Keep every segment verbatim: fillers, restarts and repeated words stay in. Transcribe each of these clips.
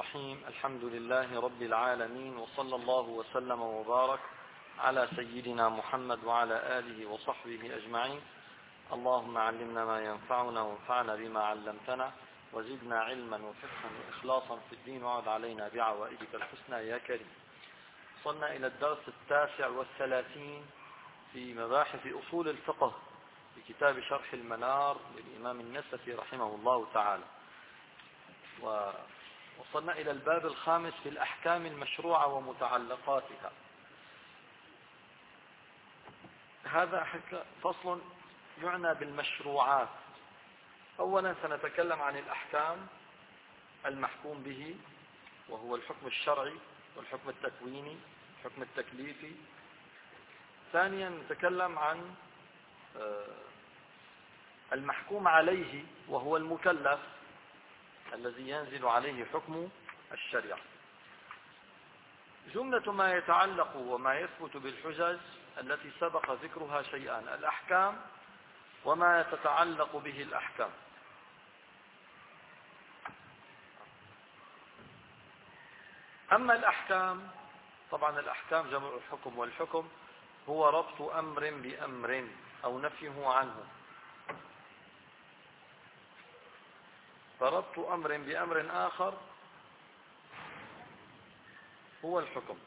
الرحيم. الحمد لله رب العالمين، وصلى الله وسلم وبارك على سيدنا محمد وعلى آله وصحبه أجمعين. اللهم علمنا ما ينفعنا وانفعنا بما علمتنا، وزدنا علما وفقها وإخلاصا في الدين، وعد علينا بعوائدك الحسنى يا كريم. وصلنا إلى الدرس التاسع والثلاثين في مباحث أصول الفقه في كتاب شرح المنار للإمام النسفي رحمه الله تعالى، ووصلنا إلى الباب الخامس في الأحكام المشروعة ومتعلقاتها. هذا فصل يعنى بالمشروعات. أولا سنتكلم عن الأحكام المحكوم به، وهو الحكم الشرعي والحكم التكويني والحكم التكليفي. ثانيا نتكلم عن المحكوم عليه، وهو المكلف الذي ينزل عليه حكم الشريعة. جملة ما يتعلق وما يثبت بالحجج التي سبق ذكرها شيئان: الأحكام وما تتعلق به الأحكام. أما الأحكام، طبعا الأحكام جمع الحكم، والحكم هو ربط أمر بأمر أو نفيه عنه، فربط أمر بأمر آخر هو الحكم.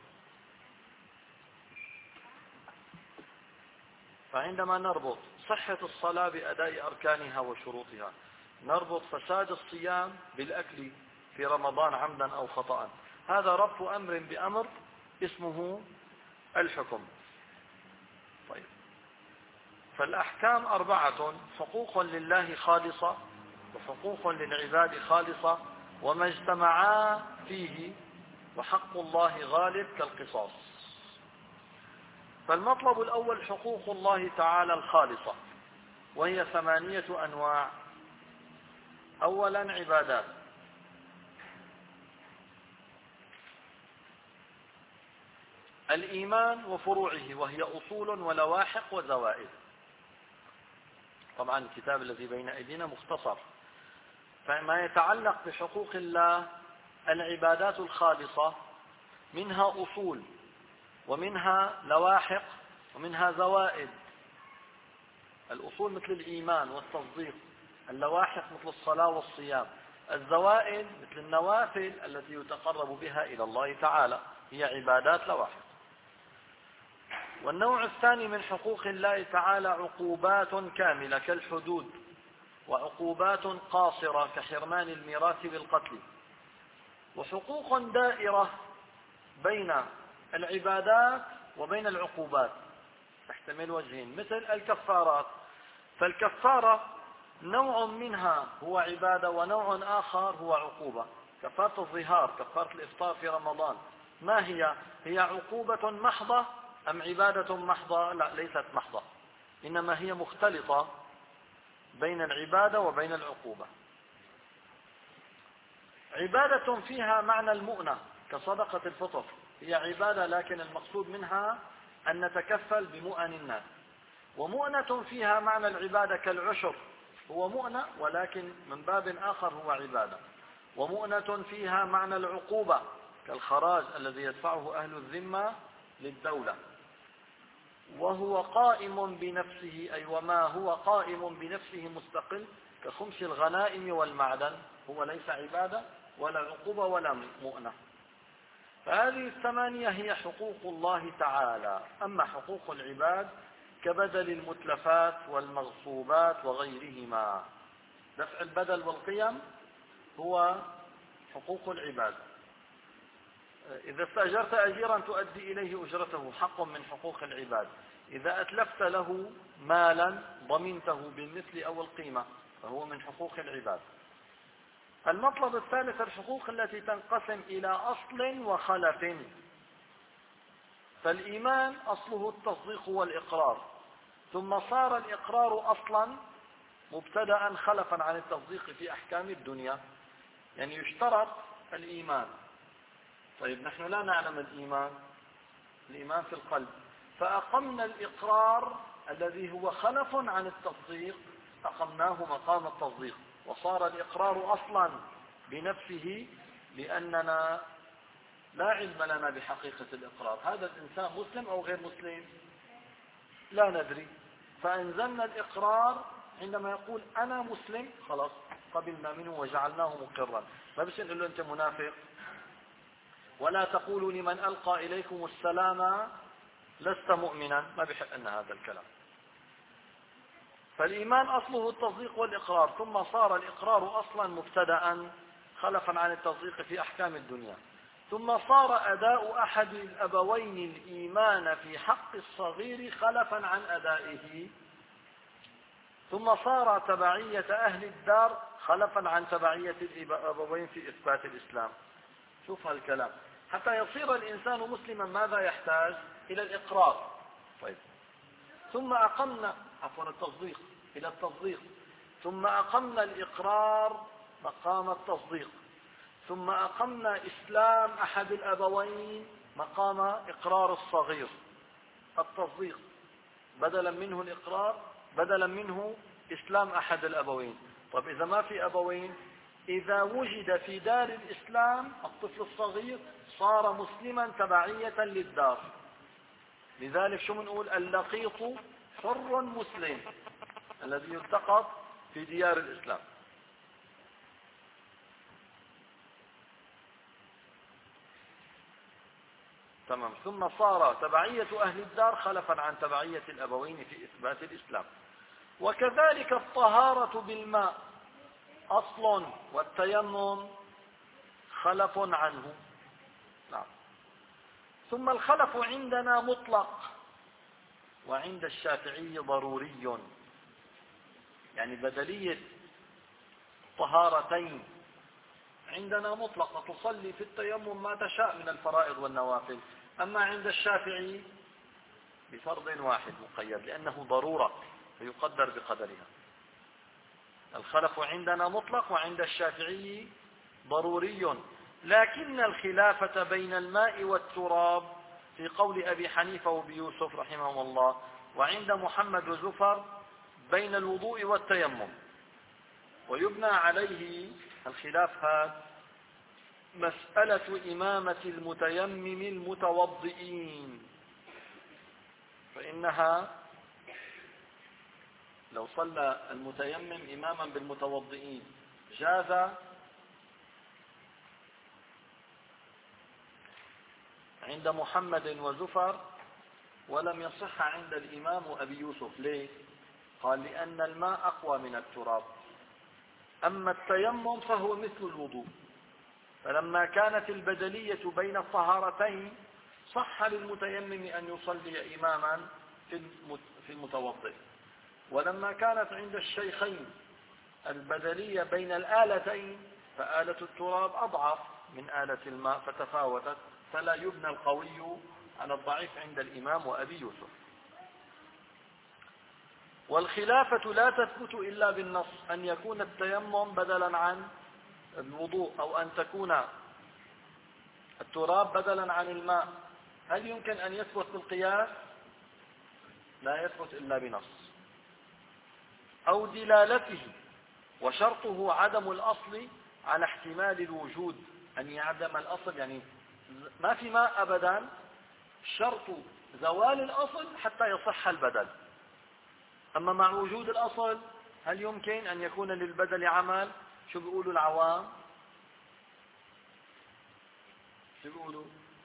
فعندما نربط صحة الصلاة بأداء أركانها وشروطها، نربط فساد الصيام بالأكل في رمضان عمدا أو خطأ، هذا ربط أمر بأمر اسمه الحكم. طيب، فالأحكام أربعة: حقوق لله خالصة، وحقوق للعباد خالصة، وما اجتمعا فيه، وحق الله غالب كالقصاص. فالمطلب الأول حقوق الله تعالى الخالصة، وهي ثمانية أنواع. أولا عبادات، الإيمان وفروعه، وهي أصول ولواحق وزوائد. طبعا الكتاب الذي بين أيدينا مختصر. فما يتعلق بحقوق الله العبادات الخالصة، منها أصول ومنها لواحق ومنها زوائد. الأصول مثل الإيمان والتصديق، اللواحق مثل الصلاة والصيام، الزوائد مثل النوافل التي يتقرب بها إلى الله تعالى، هي عبادات لواحق. والنوع الثاني من حقوق الله تعالى عقوبات كاملة كالحدود، وعقوبات قاصرة كحرمان الميراث بالقتل، وحقوق دائرة بين العبادات وبين العقوبات تحتمل وجهين، مثل الكفارات. فالكفارة نوع منها هو عبادة، ونوع آخر هو عقوبة. كفارة الظهار، كفارة الإفطار في رمضان، ما هي؟ هي عقوبة محضة أم عبادة محضة؟ لا، ليست محضة، إنما هي مختلطة بين العبادة وبين العقوبة. عبادة فيها معنى المؤنة كصدقة الفطر، هي عبادة لكن المقصود منها أن نتكفل بمؤن الناس. ومؤنة فيها معنى العبادة كالعشر، هو مؤنة ولكن من باب آخر هو عبادة. ومؤنة فيها معنى العقوبة كالخراج الذي يدفعه أهل الذمة للدولة، وهو قائم بنفسه، أي وما هو قائم بنفسه مستقل كخمس الغنائم والمعدن، هو ليس عبادة ولا عقوبة ولا مؤنة. فهذه الثمانية هي حقوق الله تعالى. أما حقوق العباد كبدل المتلفات والمغصوبات وغيرهما، دفع البدل والقيم هو حقوق العباد. إذا استأجرت أجيرا تؤدي إليه أجرته، حق من حقوق العباد. إذا أتلفت له مالا ضمنته بالمثل أو القيمة، فهو من حقوق العباد. المطلب الثالث الحقوق التي تنقسم إلى أصل وخلف. فالإيمان أصله التصديق والإقرار، ثم صار الإقرار أصلا مبتدأ خلفا عن التصديق في أحكام الدنيا. يعني يشترط الإيمان. طيب، نحن لا نعلم الإيمان، الإيمان في القلب، فأقمنا الإقرار الذي هو خلف عن التصديق، أقمناه مقام التصديق، وصار الإقرار أصلا بنفسه لأننا لا علم لنا بحقيقة الإقرار، هذا الإنسان مسلم أو غير مسلم لا ندري، فأنزلنا الإقرار عندما يقول أنا مسلم خلاص قبلنا منه وجعلناه مقرا. ما بس نقول له أنت منافق. ولا تقولوا لمن ألقى إليكم السلام لست مؤمنا، ما بحق لنا هذا الكلام. فالإيمان أصله التصديق والإقرار، ثم صار الإقرار أصلا مبتدأ خلفا عن التصديق في أحكام الدنيا، ثم صار أداء أحد الأبوين الإيمان في حق الصغير خلفا عن أدائه، ثم صار تبعية أهل الدار خلفا عن تبعية الأبوين في إثبات الإسلام. شوف هالكلام. حتى يصير الإنسان مسلما ماذا يحتاج؟ إلى الإقرار. طيب. ثم أقمنا عفوا التصديق إلى التصديق، ثم أقمنا الإقرار مقام التصديق، ثم أقمنا إسلام أحد الأبوين مقام إقرار الصغير. التصديق بدلا منه الإقرار، بدلا منه إسلام أحد الأبوين. طيب إذا ما في أبوين، إذا وجد في دار الإسلام الطفل الصغير صار مسلما تبعية للدار. لذلك شو بنقول؟ اللقيط حر مسلم الذي يلتقط في ديار الإسلام. تمام. ثم صار تبعية أهل الدار خلفا عن تبعية الأبوين في إثبات الإسلام. وكذلك الطهارة بالماء أصل، والتيمم خلف عنه. نعم. ثم الخلف عندنا مطلق، وعند الشافعي ضروري، يعني بدلية طهارتين عندنا مطلقة، تصلي في التيمم ما تشاء من الفرائض والنوافل. أما عند الشافعي بفرض واحد مقيد لأنه ضرورة فيقدر بقدرها. الخلف عندنا مطلق وعند الشافعي ضروري، لكن الخلافة بين الماء والتراب في قول أبي حنيفة وبيوسف رحمهم الله، وعند محمد وزفر بين الوضوء والتيمم. ويبنى عليه الخلاف هذا مسألة إمامة المتيمم المتوضئين، فإنها لو صلى المتيمم إماما بالمتوضئين جاز عند محمد وزفر، ولم يصح عند الإمام أبي يوسف. ليه؟ قال لأن الماء أقوى من التراب، أما التيمم فهو مثل الوضوء. فلما كانت البدلية بين الطهارتين صح للمتيمم أن يصلي إماما في المتوضئ. ولما كانت عند الشيخين البدلية بين الآلتين فآلة التراب أضعف من آلة الماء فتفاوتت، فلا يبنى القوي على الضعيف عند الإمام وأبي يوسف. والخلافة لا تثبت إلا بالنص، أن يكون التيمم بدلا عن الوضوء، أو أن تكون التراب بدلا عن الماء. هل يمكن أن يثبت بالقياس؟ لا يثبت إلا بنص أو دلالته، وشرطه عدم الأصل على احتمال الوجود، أن يعدم الأصل يعني ما في ماء أبدا، شرط زوال الأصل حتى يصح البدل. أما مع وجود الأصل هل يمكن أن يكون للبدل عمل؟ شو بيقولوا العوام؟ شو بيقولوا؟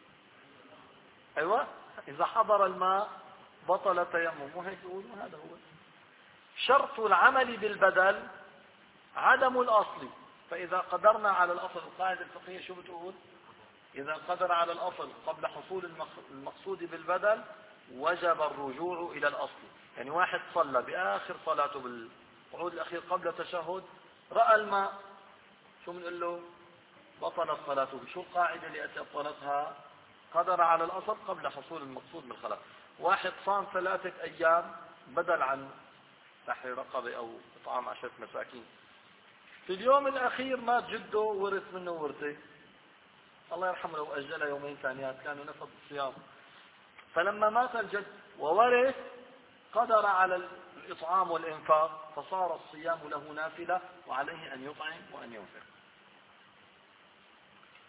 أيوة، إذا حضر الماء بطل التيمم، مو هيك بيقولوا؟ هذا هو شرط العمل بالبدل عدم الأصل. فإذا قدرنا على الأصل، القاعدة الفقهية شو بتقول؟ إذا قدر على الأصل قبل حصول المقصود بالبدل وجب الرجوع إلى الأصل. يعني واحد صلى بآخر صلاته بالقعود الأخير قبل التشهد رأى الماء، شو بنقول له؟ بطلت صلاته. شو القاعدة اللي أبطلتها؟ قدر على الأصل قبل حصول المقصود بالخلاف. واحد صام ثلاثة أيام بدل عن تحرير رقبة أو إطعام عشرة مساكين، في اليوم الأخير مات جده ورث منه ورثة، الله يرحمه لو أجل يومين ثانيات كانوا نفض الصيام. فلما مات الجد وورث قدر على الإطعام والإنفاق، فصار الصيام له نافلة وعليه أن يطعم وأن ينفق.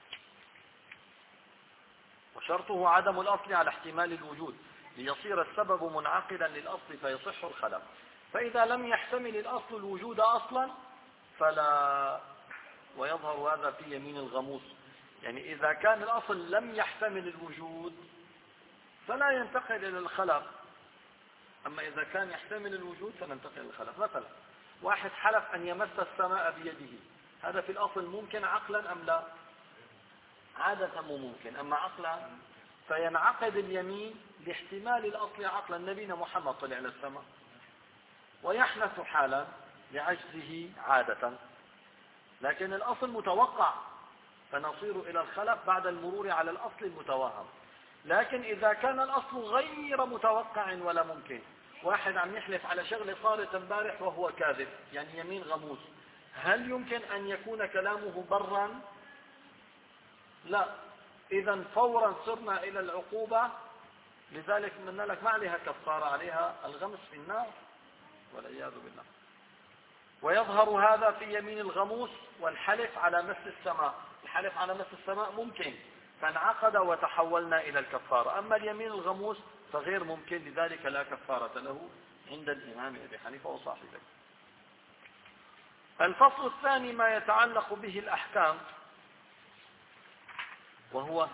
شرطه عدم الأصل على احتمال الوجود ليصير السبب منعقدا للأصل فيصح الخلاف. فإذا لم يحتمل الأصل الوجود أصلا فلا. ويظهر هذا في يمين الغموس، يعني إذا كان الأصل لم يحتمل الوجود فلا ينتقل إلى الخلاف، أما إذا كان يحتمل الوجود فننتقل إلى الخلاف. مثلا واحد حلف أن يمس السماء بيده، هذا في الأصل ممكن عقلا أم لا؟ عادة مو ممكن، أما عقلا فينعقد اليمين لاحتمال الأصل عقلا. نبينا محمد طلع على السماء، ويحنث حالا لعجزه عادة، لكن الأصل متوقع فنصير إلى الخلف بعد المرور على الأصل المتوهم. لكن إذا كان الأصل غير متوقع ولا ممكن، واحد عم يحلف على شغلة صارت امبارح وهو كاذب، يعني يمين غموس، هل يمكن أن يكون كلامه برا؟ لا. إذا فورا صرنا إلى العقوبة، لذلك قلنا لك ما عليها كفارة، عليها الغمس في النار والعياذ بالله. ويظهر هذا في يمين الغموس والحلف على مس السماء. الحلف على مس السماء ممكن فانعقد وتحولنا إلى الكفارة، أما اليمين الغموس فغير ممكن، لذلك لا كفارة له عند الإمام أبي حنيفة وصاحبه. الفصل الثاني ما يتعلق به الأحكام، وهو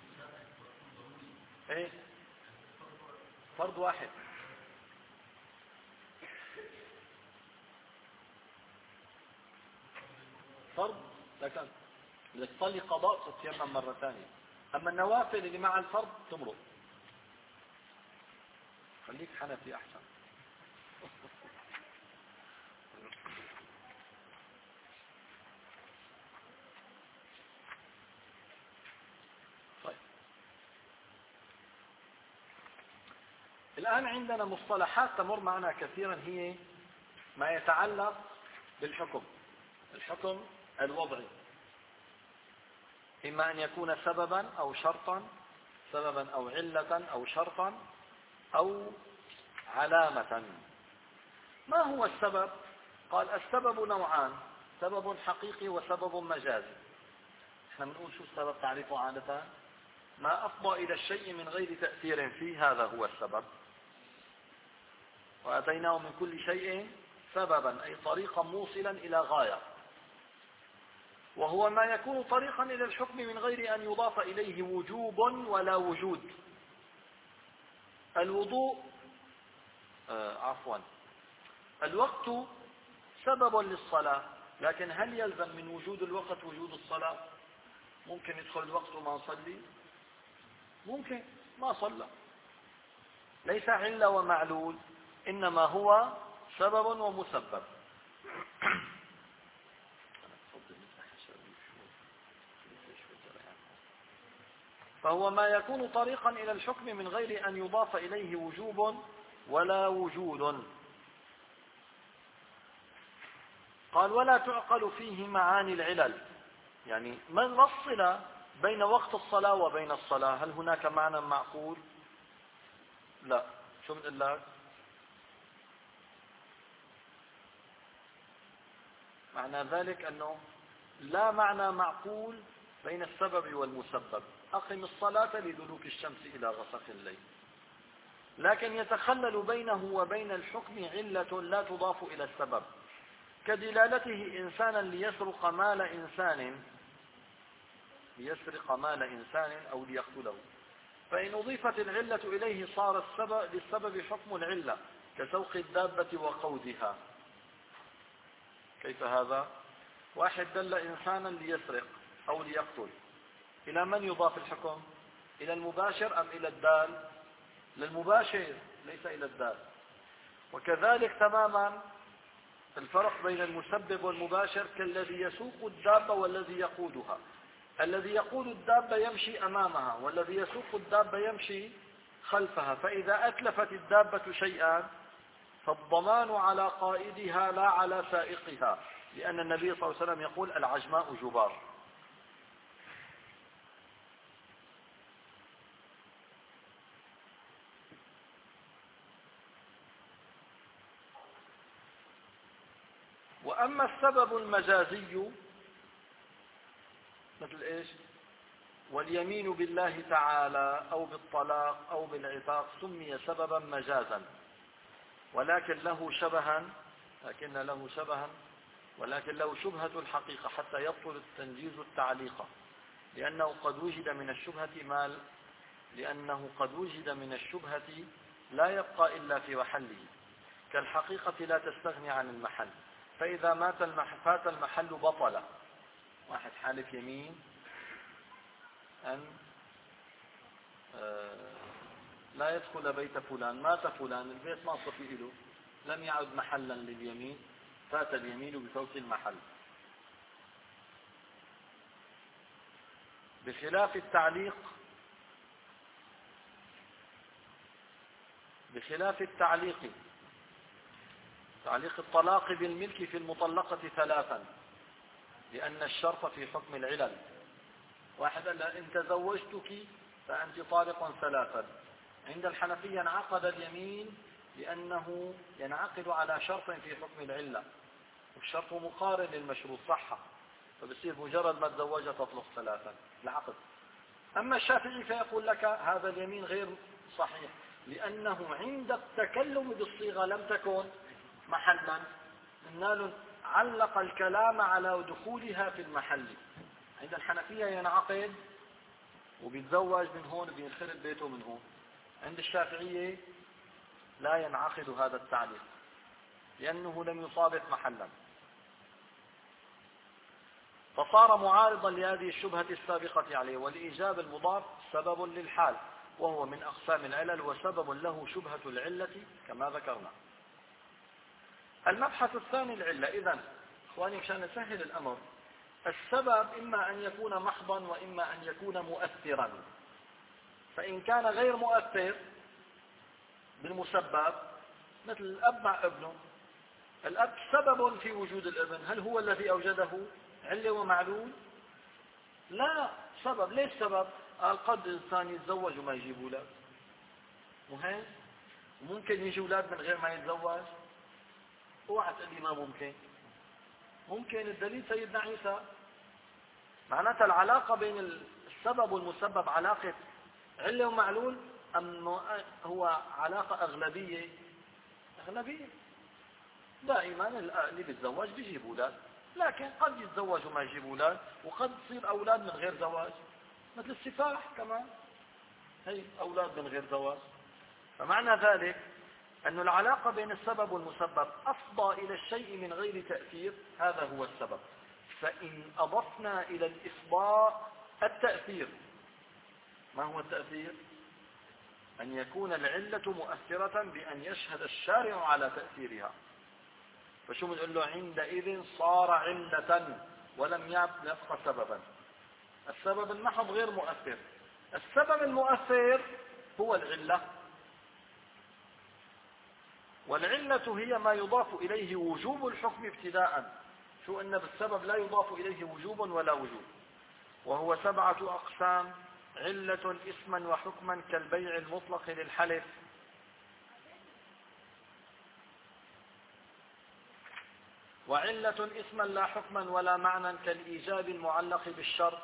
ايه؟ فرض واحد. فرض لكن إذا تصلي قضاء تتيمم مرة ثانية، أما النوافل اللي مع الفرض تمرض. خليك حنفي أحسن. طيب، الآن عندنا مصطلحات تمر معنا كثيرا، هي ما يتعلق بالحكم. الحكم الوضعي إما أن يكون سببا أو شرطا، سببا أو علة أو شرطا أو علامة. ما هو السبب؟ قال السبب نوعان، سبب حقيقي وسبب مجازي. احنا بنقول شو السبب؟ تعريفه عادة ما أفضى إلى الشيء من غير تأثير فيه، هذا هو السبب. وأتيناه من كل شيء سببا، أي طريقا موصلا إلى غاية. وهو ما يكون طريقا إلى الحكم من غير أن يضاف إليه وجوب ولا وجود. الوضوء آه عفوا الوقت سبب للصلاة، لكن هل يلزم من وجود الوقت وجود الصلاة؟ ممكن يدخل الوقت وما نصلي، ممكن ما صلى، ليس علة ومعلول، إنما هو سبب ومسبب. فهو ما يكون طريقا إلى الحكم من غير أن يضاف إليه وجوب ولا وجود. قال ولا تعقل فيه معاني العلل، يعني ما الصلة بين وقت الصلاة وبين الصلاة؟ هل هناك معنى معقول؟ لا. شو بنقول لك؟ معنى ذلك أنه لا معنى معقول بين السبب والمسبب. أقم الصلاة لدلوك الشمس إلى غسق الليل، لكن يتخلل بينه وبين الحكم علة لا تضاف إلى السبب، كدلالته إنسانا ليسرق مال إنسان ليسرق مال إنسان أو ليقتله، فإن أضيفت العلة إليه صار السبب للسبب حكم العلة، كسوق الدابة وقودها. كيف هذا؟ واحد دل إنسانا ليسرق أو ليقتل، إلى من يضاف الحكم؟ إلى المباشر أم إلى الدال؟ للمباشر، ليس إلى الدال. وكذلك تماما الفرق بين المسبب والمباشر، كالذي يسوق الدابة والذي يقودها. الذي يقود الدابة يمشي أمامها، والذي يسوق الدابة يمشي خلفها، فإذا أتلفت الدابة شيئا فالضمان على قائدها لا على سائقها، لأن النبي صلى الله عليه وسلم يقول العجماء جبار. وأما السبب المجازي مثل إيش؟ اليمين بالله تعالى أو بالطلاق أو بالعتاق سمي سببا مجازا، ولكن له شبها لكن له شبها ولكن له شبهة الحقيقة حتى يبطل التنجيز التعليق، لأنه قد وجد من الشبهة ما لأنه قد وجد من الشبهة لا يبقى إلا في محله، كالحقيقة لا تستغني عن المحل، فإذا مات المح... فات المحل بطل. واحد حالف يمين أن لا يدخل بيت فلان، مات فلان، البيت ما صفي له، لم يعد محلا لليمين، فات اليمين بفوت المحل. بخلاف التعليق بخلاف التعليق تعليق الطلاق بالملك في المطلقة ثلاثا، لأن الشرط في حكم العلل. واحد قال إن تزوجتك فأنت طالق ثلاثا، عند الحنفية انعقد اليمين لأنه ينعقد على شرط في حكم العلة، والشرط مقارن للمشروط صحة، فبصير مجرد ما تزوجها تطلق ثلاثا العقد. أما الشافعي فيقول لك هذا اليمين غير صحيح، لأنه عند التكلم بالصيغة لم تكن محلا، إنه علق الكلام على دخولها في المحل. عند الحنفية ينعقد وبيتزوج من هون وبينخرب بيته من هون، عند الشافعية لا ينعقد هذا التعليق لأنه لم يصابق محلا، فصار معارضا لهذه الشبهة السابقة عليه. والإيجاب المضاف سبب للحال، وهو من أقسام العلل وسبب له شبهة العلة كما ذكرنا. المبحث الثاني العلة. إذن إخواني مشان نسهل الأمر، السبب إما أن يكون محضا وإما أن يكون مؤثرا، فإن كان غير مؤثر بالمسبب مثل الأب مع ابنه، الأب سبب في وجود الابن، هل هو الذي أوجده علة ومعلول؟ لا، سبب. ليش سبب؟ قال قد إنسان يتزوج وما يجيب أولاد، مهم ممكن يجي أولاد من غير ما يتزوج. اوعى تقول لي ما ممكن، ممكن. الدليل سيدنا عيسى. معناتها العلاقة بين السبب والمسبب علاقة علة ومعلول أم هو علاقة أغلبية؟ أغلبية. دائما اللي بيتزوج بيجيب أولاد، لكن قد يتزوج وما يجيب أولاد، وقد تصير أولاد من غير زواج، مثل السفاح كمان هي أولاد من غير زواج. فمعنى ذلك أن العلاقة بين السبب والمسبب أفضى إلى الشيء من غير تأثير، هذا هو السبب. فإن أضفنا إلى الإفضاء التأثير، ما هو التأثير؟ أن يكون العلة مؤثرة بأن يشهد الشارع على تأثيرها. فشو بنقول له؟ عندئذ صار علة ولم يبقى سببا. السبب المحض غير مؤثر، السبب المؤثر هو العلة، والعلة هي ما يضاف إليه وجوب الحكم ابتداء. شو أن بالسبب لا يضاف إليه وجوب ولا وجوب، وهو سبعة أقسام: علة اسما وحكما كالبيع المطلق للحلف، وعلة اسما لا حكما ولا معنى كالإيجاب المعلق بالشرط،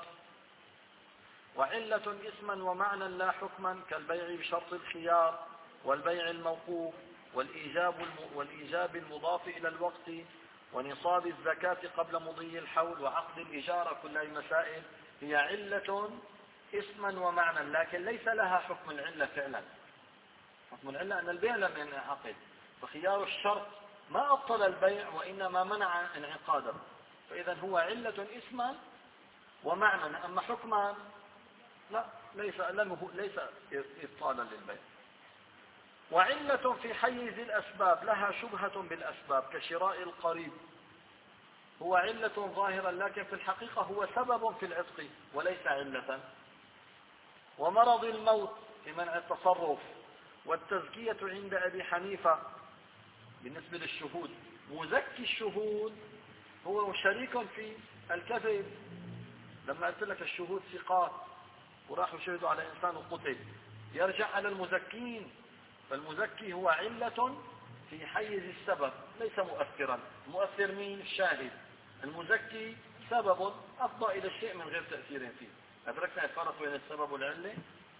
وعلة اسما ومعنى لا حكما كالبيع بشرط الخيار والبيع الموقوف والإيجاب والإيجاب المضاف إلى الوقت ونصاب الزكاة قبل مضي الحول وعقد الإجارة. كل هذه مسائل هي علة اسما ومعنى، لكن ليس لها حكم العلة فعلا. حكم العلة أن البيع لم ينعقد، فخيار الشرط ما أبطل البيع وإنما منع انعقاده، فإذا هو علة اسما ومعنى. أما حكما لا، ليس ليس إبطالا للبيع. وعلة في حيز الأسباب لها شبهة بالأسباب كشراء القريب، هو علة ظاهرا لكن في الحقيقة هو سبب في العتق وليس علة. ومرض الموت في منع التصرف، والتزكية عند أبي حنيفة بالنسبة للشهود. مزكي الشهود هو شريك في الكذب. لما قلت لك الشهود ثقات وراحوا شهدوا على إنسان وقتل، يرجع على المزكين. فالمزكي هو علة في حيز السبب ليس مؤثرا. مؤثر مين؟ الشاهد. المزكي سبب أفضى إلى الشيء من غير تأثير فيه. أدركنا الفرق بين السبب والعلة.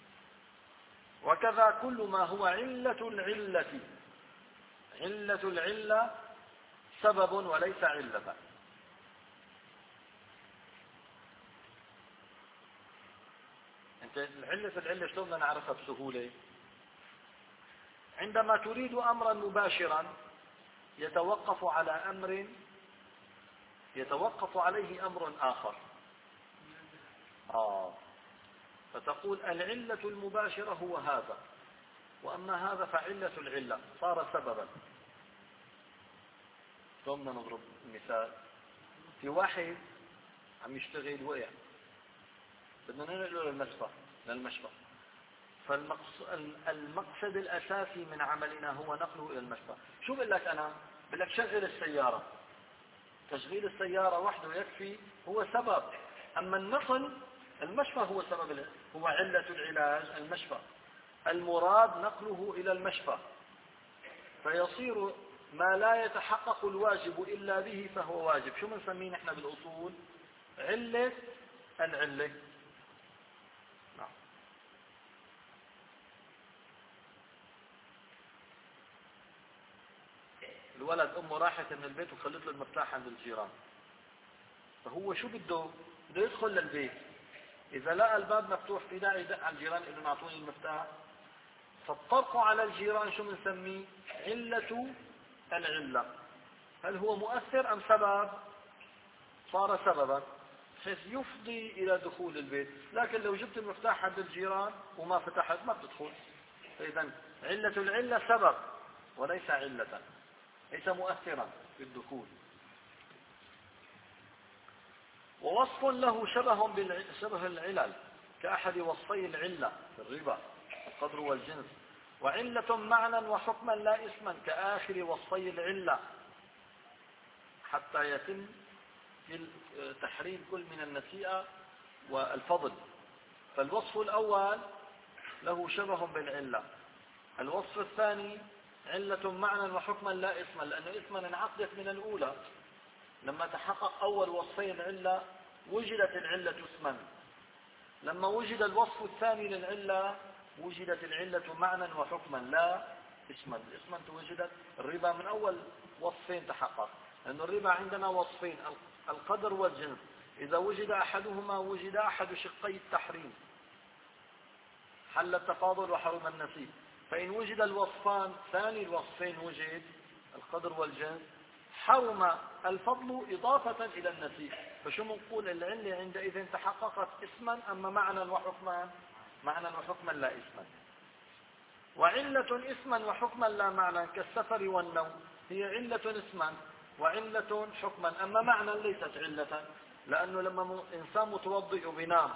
وكذا كل ما هو علة العلة، علة العلة سبب وليس علة. انت العلة العلة شلون بدنا نعرفها بسهولة؟ عندما تريد أمرا مباشرا يتوقف على أمر يتوقف عليه أمر آخر. آه فتقول العلة المباشرة هو هذا، وأما هذا فعلة العلة صار سببا. ثم نضرب مثال. في واحد عم يشتغل وقع، بدنا ننقله للمشفى للمشفى فالمقصد الأساسي من عملنا هو نقله إلى المشفى. شو بقول لك أنا؟ بقول لك شغل السيارة. تشغيل السيارة وحده يكفي، هو سبب. أما النقل المشفى هو سبب، هو علة العلاج المشفى. المراد نقله إلى المشفى، فيصير ما لا يتحقق الواجب إلا به فهو واجب. شو بنسميه نحن بالأصول؟ علة العلة. نعم. الولد أمه راحت من البيت وخلت له المفتاح عند الجيران، فهو شو بده؟ بده يدخل للبيت. إذا لقى الباب مفتوح في داعي يدق على الجيران إنه أعطوني المفتاح. فالطرق على الجيران شو بنسميه؟ علة العلة. هل هو مؤثر أم سبب؟ صار سببا حيث يفضي إلى دخول البيت. لكن لو جبت المفتاح عند الجيران وما فتحت ما بتدخل. فإذا علة العلة سبب وليس علة، ليس مؤثرا في الدخول. ووصف له شبه بشبه العلل كأحد وصفي العلة في الربا القدر والجنس، وعلة معنى وحكما لا اسما كآخر وصفي العلة حتى يتم تحريم كل من النسيئة والفضل. فالوصف الأول له شبه بالعلة. الوصف الثاني علة معنى وحكما لا اسما، لأنه اسما انعقدت من الأولى. لما تحقق أول وصفين العلة وجدت العلة اسما. لما وجد الوصف الثاني للعلة وجدت العلة معنى وحكما لا اسما. اسما وجدت الربا من أول وصفين تحقق، لأن الربا عندنا وصفين القدر والجنس. إذا وجد أحدهما وجد أحد شقي التحريم، حل التفاضل وحرم النسيء. فإن وجد الوصفان ثاني الوصفين وجد القدر والجنس حرم الفضل إضافة إلى النسيء. فشو منقول العلة عندئذ تحققت اسما أما معنى وحكما؟ معنى وحكما لا اسما. وعلة اسما وحكما لا معنى كالسفر والنوم هي علة اسما وعلة حكما، أما معنى ليست علة، لأنه لما إنسان متوضئ بنام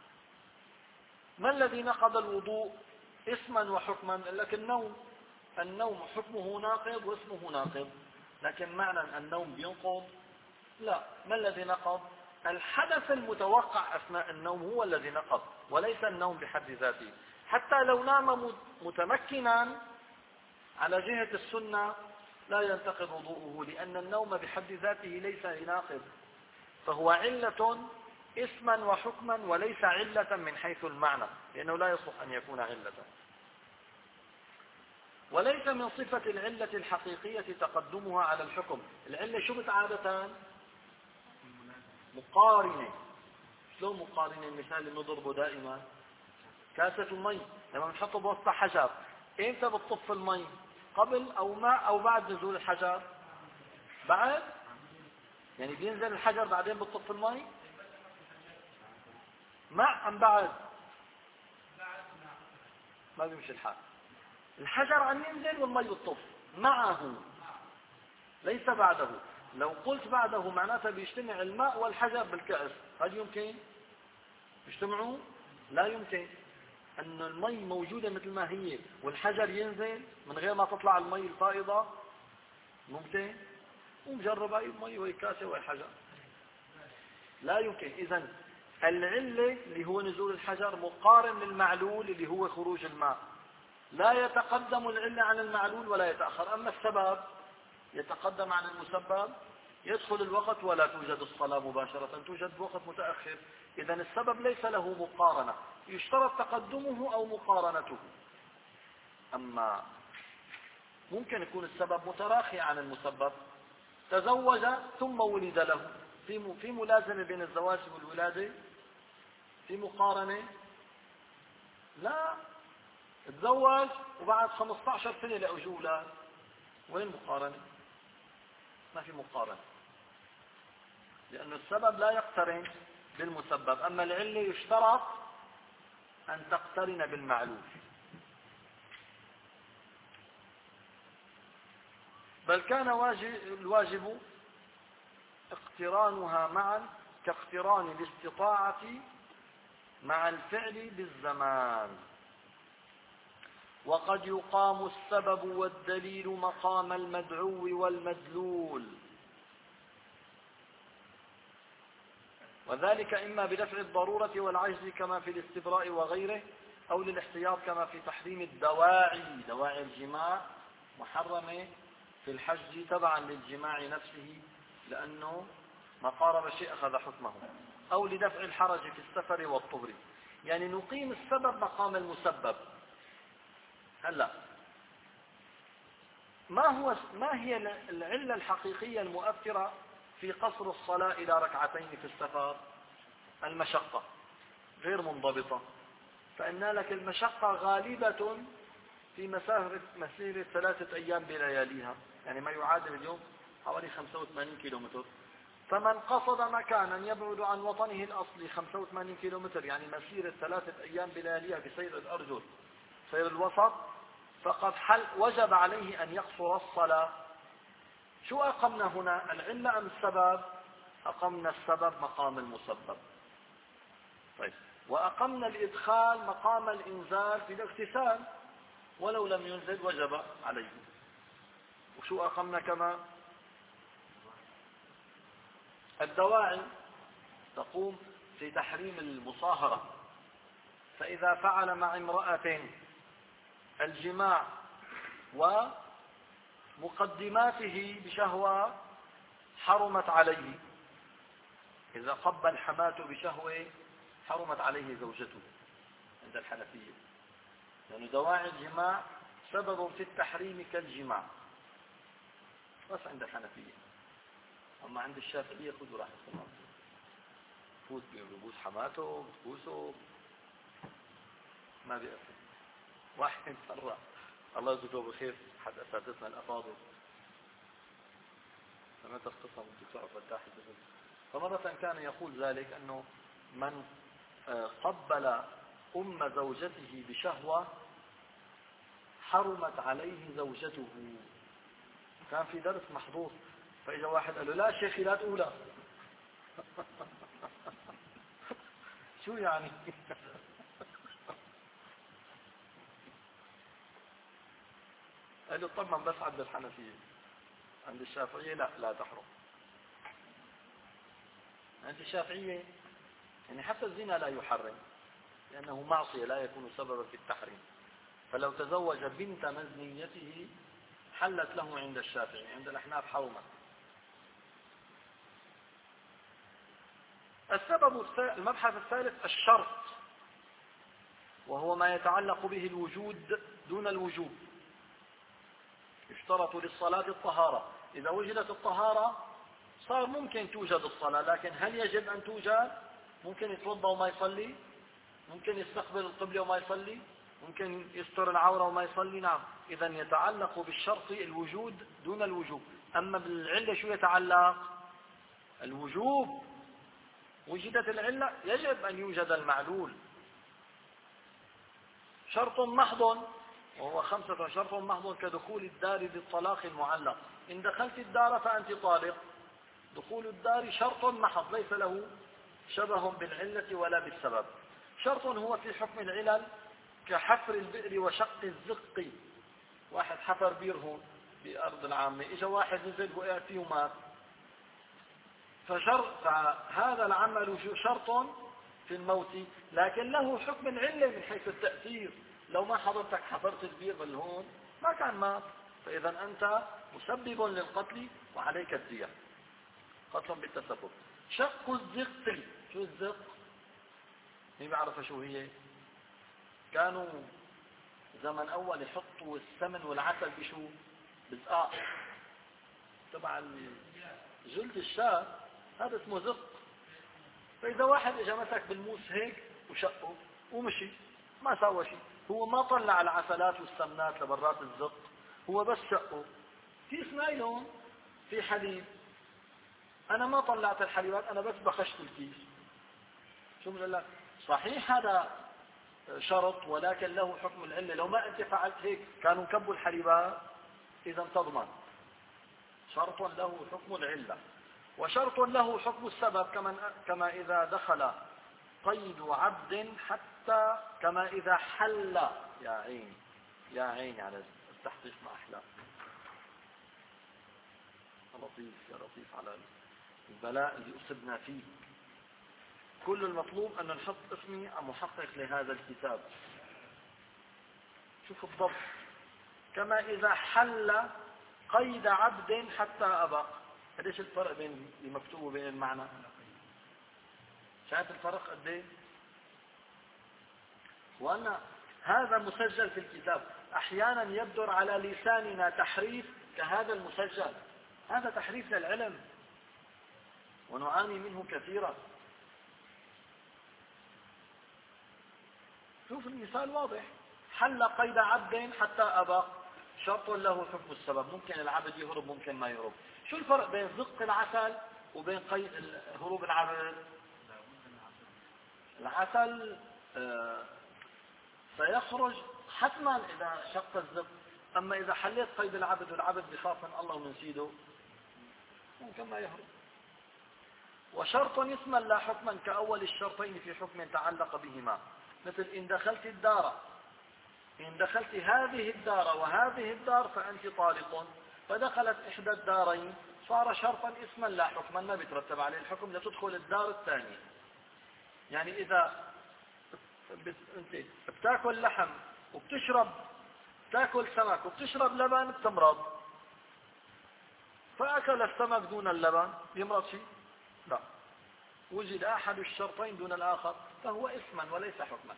ما الذي نقض الوضوء؟ اسما وحكما. لكن النوم النوم حكمه ناقض واسمه ناقض، لكن معنى النوم بينقض لا. ما الذي نقض؟ الحدث المتوقع أثناء النوم هو الذي نقض وليس النوم بحد ذاته. حتى لو نام متمكنا على جهة السنة لا ينتقض وضوءه، لأن النوم بحد ذاته ليس ناقض، فهو علة اسما وحكما وليس علة من حيث المعنى، لأنه لا يصح أن يكون علة. وليس من صفة العلة الحقيقية تقدمها على الحكم. العلة شو عادة؟ مقارنة. شلون مقارنة؟ المثال اللي نضربه دائما كاسة المي لما نحطه بوسط حجر، امتى بتطف المي؟ قبل او مع او بعد نزول الحجر؟ بعد. يعني بينزل الحجر بعدين بتطف المي؟ مع ام بعد؟ ما بيمشي الحال. الحجر عم ينزل والمي بتطف معه ليس بعده. لو قلت بعده معناتها بيجتمع الماء والحجر بالكأس، هل يمكن يجتمعوا؟ لا يمكن. أن المي موجودة مثل ما هي والحجر ينزل من غير ما تطلع المي الفائضة ممكن؟ ومجرب أي مي وهي كاسة وهي حجر لا يمكن. إذن العلة اللي هو نزول الحجر مقارن للمعلول اللي هو خروج الماء، لا يتقدم العلة عن المعلول ولا يتأخر. أما السبب يتقدم عن المسبب يدخل الوقت ولا توجد الصلاة مباشرة، توجد وقت متأخر. إذا السبب ليس له مقارنة، يشترط تقدمه أو مقارنته. أما ممكن يكون السبب متراخي عن المسبب، تزوج ثم ولد له، في في ملازمة بين الزواج والولادة، في مقارنة؟ لا، تزوج وبعد خمسة عشر سنة لأجوا أولاد، وين المقارنة؟ ما في مقارنة، لأن السبب لا يقترن بالمسبب. أما العلة يشترط أن تقترن بالمعلول. بل كان الواجب اقترانها معا كاقتران الاستطاعة مع الفعل بالزمان. وقد يقام السبب والدليل مقام المدعو والمدلول، وذلك إما بدفع الضرورة والعجز كما في الاستبراء وغيره، أو للاحتياط كما في تحريم الدواعي. دواعي الجماع محرمة في الحج تبعا للجماع نفسه، لأنه ما قارب شيء أخذ حكمه، أو لدفع الحرج في السفر والطهر. يعني نقيم السبب مقام المسبب. هلا ما هو ما هي العلة الحقيقية المؤثرة في قصر الصلاة إلى ركعتين في السفر؟ المشقة غير منضبطة. فإن لك المشقة غالبة في مسافة مسيرة ثلاثة أيام بلياليها، يعني ما يعادل اليوم حوالي خمسة وثمانين كيلومتر. فمن قصد مكانا يبعد عن وطنه الأصلي خمسة وثمانين كيلومتر، يعني مسيرة ثلاثة أيام بلياليها بسير الأرجل سير الوسط، فقد حل وجب عليه أن يقصر الصلاة. شو أقمنا هنا، العلة أم السبب؟ أقمنا السبب مقام المسبب. طيب، وأقمنا الإدخال مقام الإنزال في الاغتسال، ولو لم ينزل وجب عليه. وشو أقمنا كما؟ الدواعي تقوم في تحريم المصاهرة، فإذا فعل مع امرأة الجماع ومقدماته بشهوة حرمت عليه. إذا قبل حماته بشهوة حرمت عليه زوجته عند الحنفية، لأن يعني دواعي الجماع سبب في التحريم كالجماع، بس عند الحنفية. أما عند الشافعية خذوا راحتكم، فوت بيبوس حماته بتبوسه ما بيأثر. واحد مرة الله يجزيه بخير حد أساتذتنا الأفاضل، لما تختصم الدكتور فتاح الدبل، فمرة كان يقول ذلك أنه من قبل أم زوجته بشهوة حرمت عليه زوجته. كان في درس محظوظ، فإذا واحد قال له لا شيخي لا تقولها. شو يعني؟ قال له طبعا بس عند الحنفية، عند الشافعية لا لا تحرم. عند الشافعية يعني حتى الزنا لا يحرم، لأنه معصية لا يكون سببا في التحريم. فلو تزوج بنت مزنيته حلت له عند الشافعي، عند الأحناف حرمت. السبب المبحث الثالث الشرط، وهو ما يتعلق به الوجود دون الوجوب. يشترط للصلاة الطهارة، إذا وجدت الطهارة صار ممكن توجد الصلاة، لكن هل يجب أن توجد؟ ممكن يتوضأ وما يصلي، ممكن يستقبل القبلة وما يصلي، ممكن يستر العورة وما يصلي. نعم، إذا يتعلق بالشرط الوجود دون الوجوب. أما بالعلة شو يتعلق؟ الوجوب. وجدت العلة يجب أن يوجد المعلول. شرط محض وهو خمسة، شرط محض كدخول الدار بالطلاق المعلق. إن دخلت الدار فأنت طالق. دخول الدار شرط محض ليس له شبه بالعلة ولا بالسبب. شرط هو في حكم العلل كحفر البئر وشق الزق. واحد حفر بير هون بأرض العامة، إجا واحد نزل وقع فيه ومات، فشرط هذا العمل شرط في الموت، لكن له حكم العلة من حيث التأثير. لو ما حضرتك حفرت البير بالهون ما كان مات، فإذا أنت مسبب للقتل وعليك الدية. قتل بالتسبب. شق الزق، شو الزق؟ مين بيعرف شو هي؟ كانوا زمن اول يحطوا السمن والعسل بشو؟ بزقاق تبع جلد الشاة، هذا اسمه زق. فاذا واحد اجى مسك بالموس هيك وشقه ومشي ما سوى شيء، هو ما طلع العسلات والسمنات لبرات الزق، هو بس شقه. كيس نايلون في حليب، انا ما طلعت الحليبات، انا بس بخشت الكيس. شو بقول لك؟ صحيح هذا شرط ولكن له حكم العله، لو ما انت فعلت هيك كانوا كبوا الحليبات اذا تضمن. شرط له حكم العله، وشرط له حكم السبب، كما كما اذا دخل قيد عبد حتى كما اذا حل. يا عين يا عين على التحقيق ما احلى. لطيف يا لطيف على البلاء اللي أصبنا فيه. كل المطلوب أن نحط اسمي محقق لهذا الكتاب. شوف الضبط، كما إذا حل قيد عبد حتى أبق. قديش الفرق بين المكتوب وبين المعنى؟ شايف الفرق قد ايه؟ وأن هذا مسجل في الكتاب. أحيانا يبدر على لساننا تحريف كهذا المسجل، هذا تحريف للعلم ونعاني منه كثيرا. شوف المثال واضح، حل قيد عبد حتى أبى، شرط له حكم السبب، ممكن العبد يهرب ممكن ما يهرب. شو الفرق بين زق العسل وبين قيد هروب العبد؟ العسل آه سيخرج حتما إذا شق الزق، أما إذا حليت قيد العبد والعبد بخاف من الله ومن سيده ممكن ما يهرب. وشرط اسما لا حكما كأول الشرطين في حكم تعلق بهما، مثل إن دخلت الدار، إن دخلت هذه الدار وهذه الدار فأنت طالق، فدخلت إحدى الدارين صار شرطا اسما لا حكما، ما بيترتب عليه الحكم لتدخل الدار الثانية. يعني إذا أنت بتاكل لحم وبتشرب، تاكل سمك وبتشرب لبن بتمرض، فأكل السمك دون اللبن يمرض شيء؟ لا، وجد أحد الشرطين دون الآخر فهو اسما وليس حكما.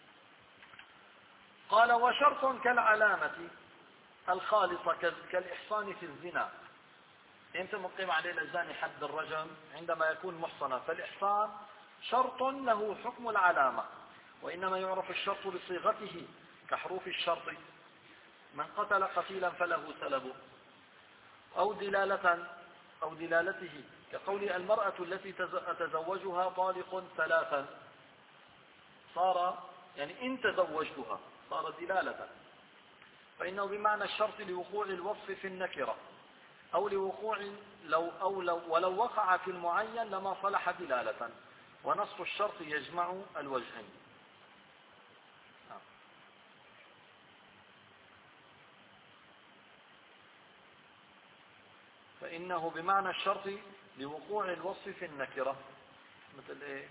قال وشرط كالعلامة الخالصة كالإحصان في الزنا. إمتى مقيم عليه الزاني حد الرجم؟ عندما يكون محصنا. فالإحصان شرط له حكم العلامة، وإنما يعرف الشرط بصيغته كحروف الشرط. من قتل قتيلا فله سلبه، أو دلالة أو دلالته كقول المرأة التي أتزوجها طالق ثلاثا، صار يعني إن تزوجتها صار دلالة، فإنه بمعنى الشرط لوقوع الوصف في النكرة، أو لوقوع لو أو لو ولو وقع في المعين لما صلح دلالة، ونص الشرط يجمع الوجهين. فإنه بمعنى الشرط لوقوع الوصف في النكرة، مثل إيه؟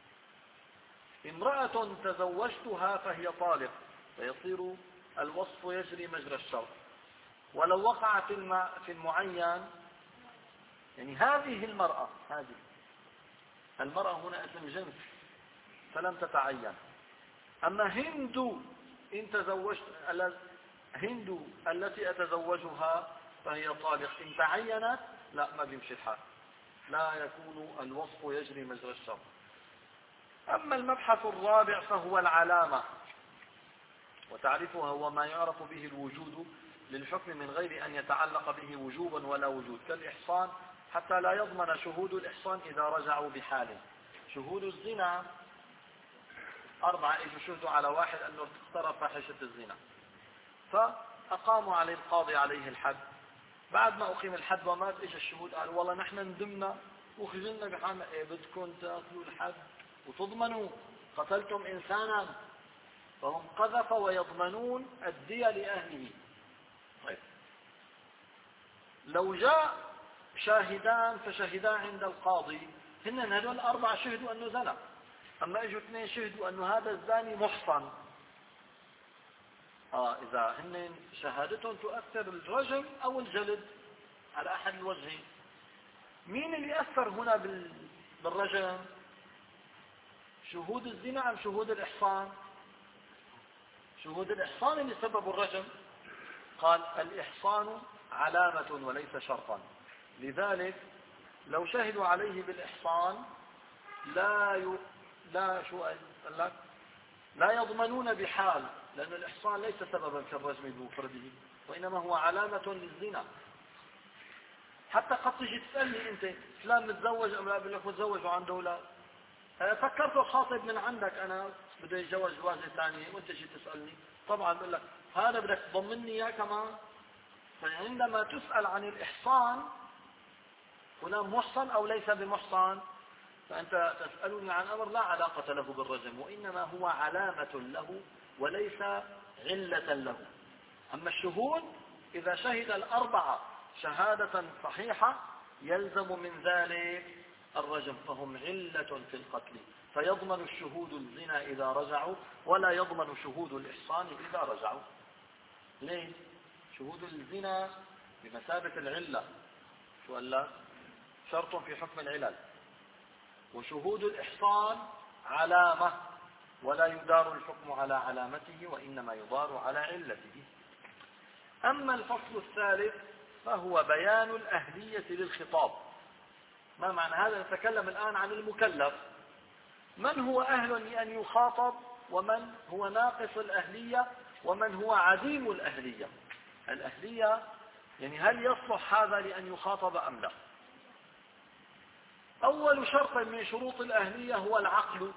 امرأة تزوجتها فهي طالق، فيصير الوصف يجري مجرى الشرط. ولو وقع في الم... في المعين، يعني هذه المرأة، هذه المرأة هنا اسم جنس فلم تتعين. أما هند إن تزوجت، هند التي أتزوجها فهي طالق، إن تعينت لا ما بيمشي الحال، لا يكون الوصف يجري مجرى الشرط. أما المبحث الرابع فهو العلامة، وتعريفها هو ما يعرف به الوجود للحكم من غير أن يتعلق به وجوبا ولا وجود، كالإحصان حتى لا يضمن شهود الإحصان إذا رجعوا بحال. شهود الزنا أربعة إجوا شهدوا على واحد أنه اقترف فاحشة الزنا، فأقاموا عليه القاضي عليه الحد. بعد ما أقيم الحد ومات إجا الشهود قالوا والله نحن ندمنا وخجلنا بحالنا. إيه بدكم تأكلوا الحد وتضمنوا قتلتم إنسانا؟ فهم قذف ويضمنون الدية لأهله. طيب لو جاء شاهدان فشهدا عند القاضي، هن هذول الأربعة شهدوا أنه زنى، أما إجوا اثنين شهدوا أنه هذا الزاني محصن، آه إذا هن شهادتهم تؤثر الرجم أو الجلد على أحد الوجهين. مين اللي أثر هنا بالرجم؟ شهود الزنا أم شهود الإحصان؟ شهود الإحصان اللي سببوا الرجم. قال الإحصان علامة وليس شرطا، لذلك لو شهدوا عليه بالإحصان لا ي... لا شو قال لك لا يضمنون بحال، لأن الإحصان ليس سببا في الرجم بمفرده، وإنما هو علامة للزنا. حتى قد تجي تسألني أنت فلان متزوج أم لا، بقول لك متزوج وعنده أولاد، فكرت الخاطب من عندك أنا بده يتزوج واحدة ثانية وأنت شي تسألني، طبعا بقول لك هذا بدك تضمني إياه كمان. فعندما تسأل عن الإحصان هنا محصن أو ليس بمحصن، فأنت تسألني عن أمر لا علاقة له بالرجم، وإنما هو علامة له وليس علة له. أما الشهود إذا شهد الأربعة شهادة صحيحة يلزم من ذلك الرجم، فهم علة في القتل، فيضمن الشهود الزنا إذا رجعوا ولا يضمن شهود الإحصان إذا رجعوا. ليه؟ شهود الزنا بمثابة العلة، شو قال لك؟ شرط في حكم العلل. وشهود الإحصان علامة ولا يدار الحكم على علامته وإنما يدار على علته. أما الفصل الثالث فهو بيان الأهلية للخطاب. ما معنى هذا؟ نتكلم الآن عن المكلف، من هو أهل لأن يخاطب ومن هو ناقص الأهلية ومن هو عديم الأهلية. الأهلية يعني هل يصلح هذا لأن يخاطب أم لا؟ أول شرط من شروط الأهلية هو العقل،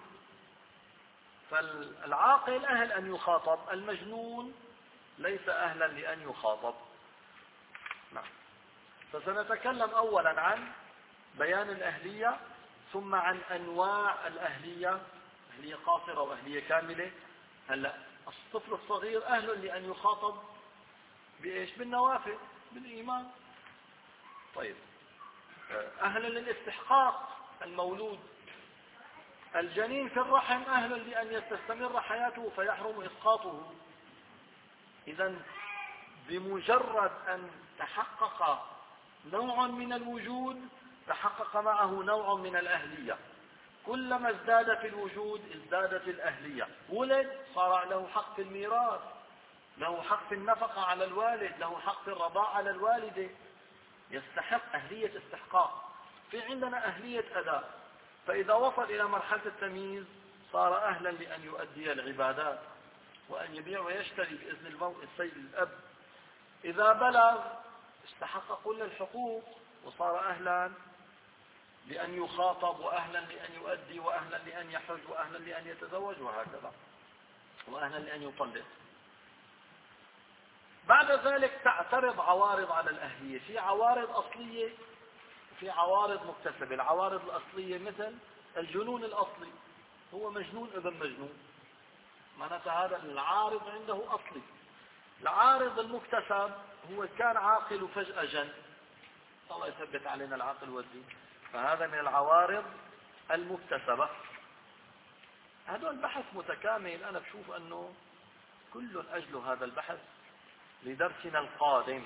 فالعاقل أهل أن يخاطب، المجنون ليس أهلا لأن يخاطب. نعم. فسنتكلم أولا عن بيان الأهلية، ثم عن أنواع الأهلية، أهلية قاصرة وأهلية كاملة. هلا الطفل الصغير أهل لأن يخاطب بإيش؟ بالنوافل، بالإيمان. طيب، أهل للاستحقاق المولود. الجنين في الرحم أهل لأن تستمر حياته فيحرم إسقاطه. إذن بمجرد أن تحقق نوع من الوجود تحقق معه نوع من الأهلية. كلما ازداد في الوجود ازدادت الأهلية. ولد صار له حق في الميراث، له حق في النفقة على الوالد، له حق في الرضاعة على الوالدة، يستحق أهلية استحقاق. في عندنا أهلية أداء، فإذا وصل إلى مرحلة التمييز صار أهلا لأن يؤدي العبادات وأن يبيع ويشتري بإذن الموت السيد الأب. إذا بلغ استحق كل الحقوق وصار أهلا لأن يخاطب وأهلا لأن يؤدي وأهلا لأن يحج وأهلا لأن يتزوج وهكذا، وأهلا لأن يطلق. بعد ذلك تعترض عوارض على الأهلية، في عوارض أصلية وفي عوارض مكتسبة. العوارض الأصلية مثل الجنون الأصلي، هو مجنون ابن مجنون، معناتها هذا العارض عنده أصلي. العارض المكتسب هو كان عاقل وفجأة جن، الله يثبت علينا العقل والدين، فهذا من العوارض المكتسبة. هذا البحث متكامل، أنا بشوف أنه كل أجل هذا البحث لدرسنا القادم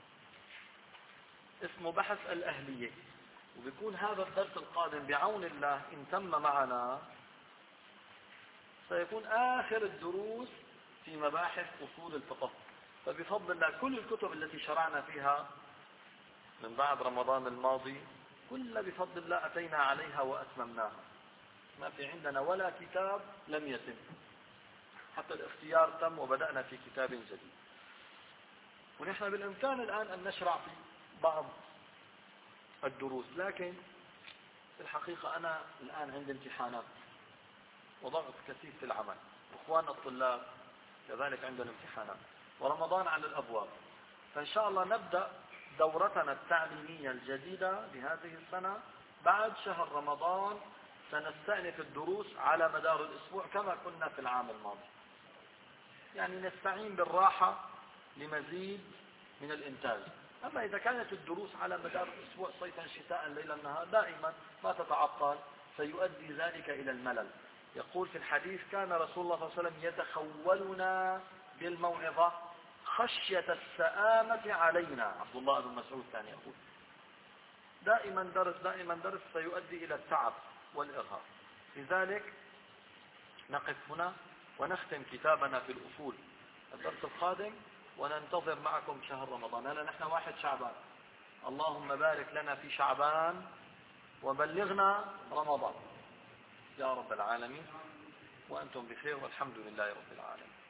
اسمه بحث الأهلية، وبيكون هذا الدرس القادم بعون الله إن تم معنا سيكون آخر الدروس في مباحث أصول الفقه. فبفضل الله كل الكتب التي شرعنا فيها من بعد رمضان الماضي كلها بفضل الله أتينا عليها وأتممناها، ما في عندنا ولا كتاب لم يتم، حتى الاختيار تم وبدأنا في كتاب جديد. ونحن بالإمكان الآن أن نشرع في بعض الدروس، لكن في الحقيقة أنا الآن عندي امتحانات وضغط كثير في العمل، وإخواننا الطلاب كذلك عندنا امتحانات، ورمضان على الأبواب. فإن شاء الله نبدأ دورتنا التعليمية الجديدة لهذه السنة بعد شهر رمضان. سنستأنف الدروس على مدار الأسبوع كما كنا في العام الماضي، يعني نستعين بالراحة لمزيد من الإنتاج. أما إذا كانت الدروس على مدار الأسبوع صيفا شتاء ليلا نهار دائما ما تتعطل سيؤدي ذلك إلى الملل. يقول في الحديث كان رسول الله صلى الله عليه وسلم يتخولنا بالموعظة خشية السآمة علينا. عبد الله بن مسعود كان يقول دائما درس دائما درس سيؤدي إلى التعب والإرهاق. لذلك نقف هنا ونختم كتابنا في الأصول الدرس القادم، وننتظر معكم شهر رمضان. هلا نحن واحد شعبان، اللهم بارك لنا في شعبان وبلغنا رمضان يا رب العالمين، وأنتم بخير والحمد لله رب العالمين.